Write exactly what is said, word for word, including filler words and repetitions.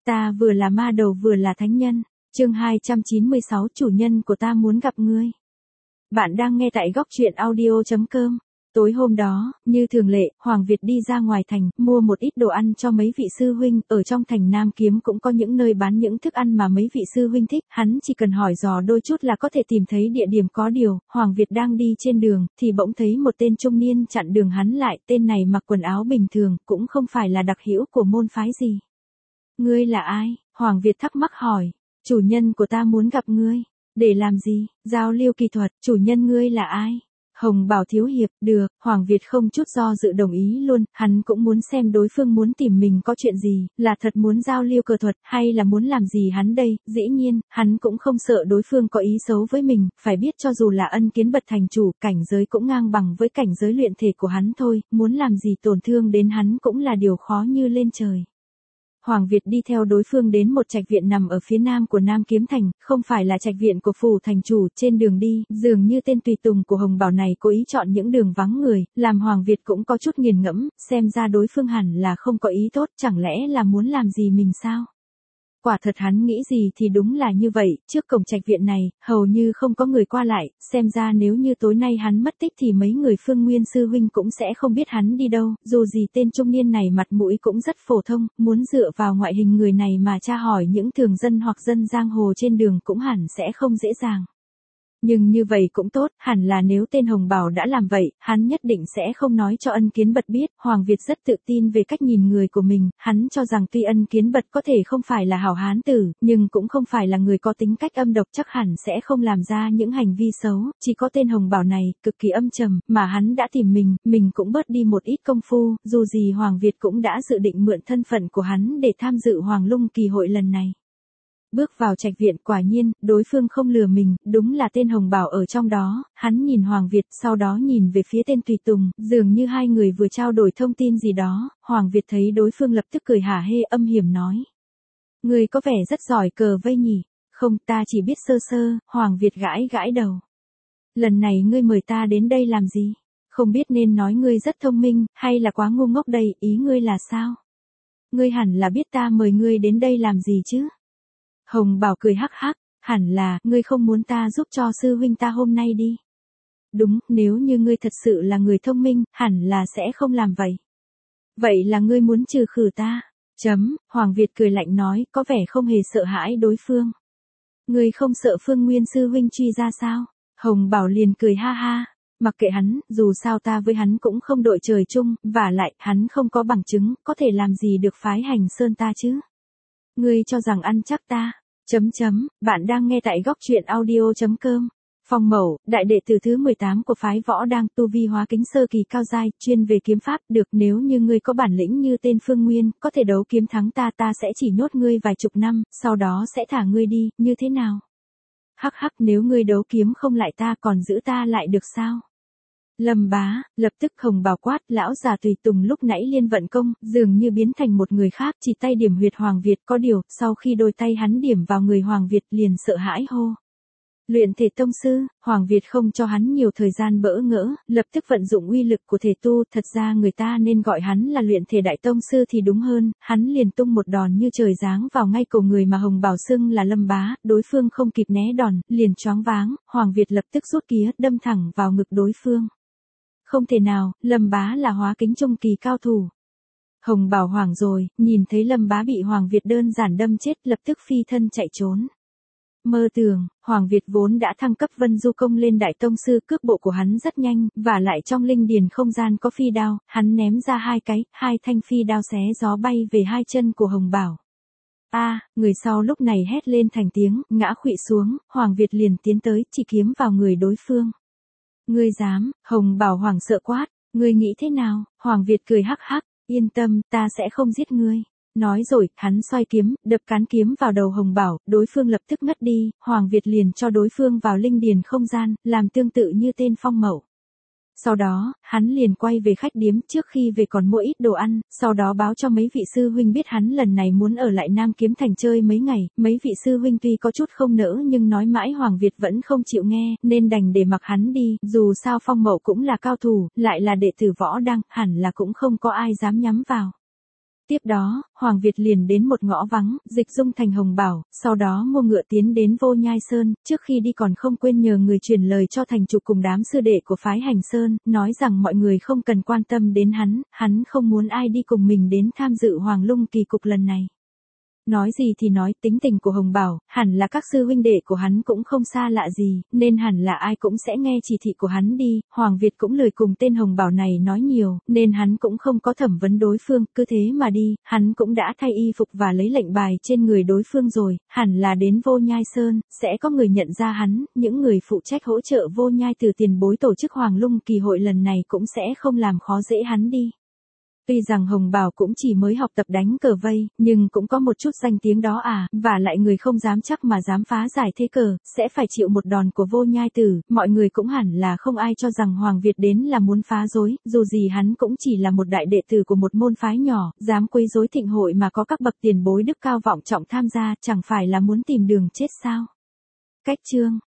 Ta vừa là ma đầu vừa là thánh nhân. Chương hai trăm chín mươi sáu, chủ nhân của ta muốn gặp ngươi. Bạn đang nghe tại góc truyện audio chấm com. Tối hôm đó, như thường lệ, Hoàng Việt đi ra ngoài thành, mua một ít đồ ăn cho mấy vị sư huynh, ở trong thành Nam Kiếm cũng có những nơi bán những thức ăn mà mấy vị sư huynh thích, hắn chỉ cần hỏi dò đôi chút là có thể tìm thấy địa điểm. Có điều, Hoàng Việt đang đi trên đường, thì bỗng thấy một tên trung niên chặn đường hắn lại, tên này mặc quần áo bình thường, cũng không phải là đặc hữu của môn phái gì. Ngươi là ai? Hoàng Việt thắc mắc hỏi. Chủ nhân của ta muốn gặp ngươi. Để làm gì? Giao lưu kỳ thuật. Chủ nhân ngươi là ai? Hồng Bảo thiếu hiệp. Được. Hoàng Việt không chút do dự đồng ý luôn, hắn cũng muốn xem đối phương muốn tìm mình có chuyện gì, là thật muốn giao lưu cờ thuật, hay là muốn làm gì hắn đây. Dĩ nhiên, hắn cũng không sợ đối phương có ý xấu với mình, phải biết cho dù là Ân Kiến Bật thành chủ, cảnh giới cũng ngang bằng với cảnh giới luyện thể của hắn thôi, muốn làm gì tổn thương đến hắn cũng là điều khó như lên trời. Hoàng Việt đi theo đối phương đến một trạch viện nằm ở phía nam của Nam Kiếm Thành, không phải là trạch viện của phủ thành chủ. Trên đường đi, dường như tên tùy tùng của Hồng Bảo này cố ý chọn những đường vắng người, làm Hoàng Việt cũng có chút nghiền ngẫm, xem ra đối phương hẳn là không có ý tốt, chẳng lẽ là muốn làm gì mình sao? Quả thật hắn nghĩ gì thì đúng là như vậy, trước cổng trạch viện này, hầu như không có người qua lại, xem ra nếu như tối nay hắn mất tích thì mấy người Phương Nguyên sư huynh cũng sẽ không biết hắn đi đâu, dù gì tên trung niên này mặt mũi cũng rất phổ thông, muốn dựa vào ngoại hình người này mà tra hỏi những thường dân hoặc dân giang hồ trên đường cũng hẳn sẽ không dễ dàng. Nhưng như vậy cũng tốt, hẳn là nếu tên Hồng Bảo đã làm vậy, hắn nhất định sẽ không nói cho Ân Kiến Bật biết. Hoàng Việt rất tự tin về cách nhìn người của mình, hắn cho rằng tuy Ân Kiến Bật có thể không phải là hảo hán tử, nhưng cũng không phải là người có tính cách âm độc, chắc hẳn sẽ không làm ra những hành vi xấu, chỉ có tên Hồng Bảo này, cực kỳ âm trầm, mà hắn đã tìm mình, mình cũng bớt đi một ít công phu, dù gì Hoàng Việt cũng đã dự định mượn thân phận của hắn để tham dự Hoàng Lung kỳ hội lần này. Bước vào trạch viện, quả nhiên, đối phương không lừa mình, đúng là tên Hồng Bảo ở trong đó. Hắn nhìn Hoàng Việt, sau đó nhìn về phía tên tùy tùng, dường như hai người vừa trao đổi thông tin gì đó. Hoàng Việt thấy đối phương lập tức cười hả hê, âm hiểm nói: Người có vẻ rất giỏi cờ vây nhỉ? Không, ta chỉ biết sơ sơ. Hoàng Việt gãi gãi đầu. Lần này ngươi mời ta đến đây làm gì? Không biết nên nói ngươi rất thông minh, hay là quá ngu ngốc đây, ý ngươi là sao? Ngươi hẳn là biết ta mời ngươi đến đây làm gì chứ? Hồng Bảo cười hắc hắc, hẳn là, ngươi không muốn ta giúp cho sư huynh ta hôm nay đi. Đúng, nếu như ngươi thật sự là người thông minh, hẳn là sẽ không làm vậy. Vậy là ngươi muốn trừ khử ta? Chấm, Hoàng Việt cười lạnh nói, có vẻ không hề sợ hãi đối phương. Ngươi không sợ Phương Nguyên sư huynh truy ra sao? Hồng Bảo liền cười ha ha, mặc kệ hắn, dù sao ta với hắn cũng không đội trời chung, vả lại, hắn không có bằng chứng, có thể làm gì được phái Hành Sơn ta chứ? Ngươi cho rằng ăn chắc ta? Chấm chấm, bạn đang nghe tại góc truyện audio chấm com. Phong Mậu, đại đệ tử thứ mười tám của phái Võ Đang, tu vi hóa kính sơ kỳ cao giai, chuyên về kiếm pháp, được, nếu như ngươi có bản lĩnh như tên Phương Nguyên, có thể đấu kiếm thắng ta, ta sẽ chỉ nhốt ngươi vài chục năm, sau đó sẽ thả ngươi đi, như thế nào? Hắc hắc, nếu ngươi đấu kiếm không lại ta, còn giữ ta lại được sao? Lâm Bá, lập tức Hồng Bảo quát, lão già tùy tùng lúc nãy liên vận công, dường như biến thành một người khác, chỉ tay điểm huyệt Hoàng Việt. Có điều, sau khi đôi tay hắn điểm vào người Hoàng Việt liền sợ hãi hô: Luyện thể tông sư. Hoàng Việt không cho hắn nhiều thời gian bỡ ngỡ, lập tức vận dụng uy lực của thể tu, thật ra người ta nên gọi hắn là luyện thể đại tông sư thì đúng hơn. Hắn liền tung một đòn như trời giáng vào ngay cổ người mà Hồng Bảo xưng là Lâm Bá, đối phương không kịp né đòn, liền choáng váng, Hoàng Việt lập tức rút kía, đâm thẳng vào ngực đối phương. Không thể nào, Lâm Bá là hóa kính trung kỳ cao thủ. Hồng Bảo hoảng rồi, nhìn thấy Lâm Bá bị Hoàng Việt đơn giản đâm chết, lập tức phi thân chạy trốn. Mơ tưởng, Hoàng Việt vốn đã thăng cấp Vân Du Công lên đại tông sư, cước bộ của hắn rất nhanh, và lại trong linh điền không gian có phi đao, hắn ném ra hai cái, hai thanh phi đao xé gió bay về hai chân của Hồng Bảo. A, à, người sau lúc này hét lên thành tiếng, ngã khuỵu xuống, Hoàng Việt liền tiến tới, chỉ kiếm vào người đối phương. Ngươi dám? Hồng Bảo hoảng sợ quát, ngươi nghĩ thế nào? Hoàng Việt cười hắc hắc, yên tâm, ta sẽ không giết ngươi. Nói rồi, hắn xoay kiếm, đập cán kiếm vào đầu Hồng Bảo, đối phương lập tức ngất đi, Hoàng Việt liền cho đối phương vào linh điền không gian, làm tương tự như tên Phong Mậu. Sau đó, hắn liền quay về khách điếm, trước khi về còn mua ít đồ ăn, sau đó báo cho mấy vị sư huynh biết hắn lần này muốn ở lại Nam Kiếm Thành chơi mấy ngày. Mấy vị sư huynh tuy có chút không nỡ nhưng nói mãi Hoàng Việt vẫn không chịu nghe, nên đành để mặc hắn đi, dù sao Phong Mậu cũng là cao thủ, lại là đệ tử Võ Đăng, hẳn là cũng không có ai dám nhắm vào. Tiếp đó, Hoàng Việt liền đến một ngõ vắng, dịch dung thành hồng bảo, sau đó mua ngựa tiến đến Vô Nhai Sơn, trước khi đi còn không quên nhờ người truyền lời cho thành chủ cùng đám sư đệ của phái Hành Sơn, nói rằng mọi người không cần quan tâm đến hắn, hắn không muốn ai đi cùng mình đến tham dự Hoàng Lung kỳ cục lần này. Nói gì thì nói, tính tình của Hồng Bảo, hẳn là các sư huynh đệ của hắn cũng không xa lạ gì, nên hẳn là ai cũng sẽ nghe chỉ thị của hắn đi, Hoàng Việt cũng lười cùng tên Hồng Bảo này nói nhiều, nên hắn cũng không có thẩm vấn đối phương, cứ thế mà đi, hắn cũng đã thay y phục và lấy lệnh bài trên người đối phương rồi, hẳn là đến Vô Nhai Sơn, sẽ có người nhận ra hắn, những người phụ trách hỗ trợ Vô Nhai từ tiền bối tổ chức Hoàng Lung kỳ hội lần này cũng sẽ không làm khó dễ hắn đi. Tuy rằng Hồng Bảo cũng chỉ mới học tập đánh cờ vây, nhưng cũng có một chút danh tiếng đó à, và lại người không dám chắc mà dám phá giải thế cờ, sẽ phải chịu một đòn của Vô Nhai Tử, mọi người cũng hẳn là không ai cho rằng Hoàng Việt đến là muốn phá rối, dù gì hắn cũng chỉ là một đại đệ tử của một môn phái nhỏ, dám quấy rối thịnh hội mà có các bậc tiền bối đức cao vọng trọng tham gia, chẳng phải là muốn tìm đường chết sao. Cách chương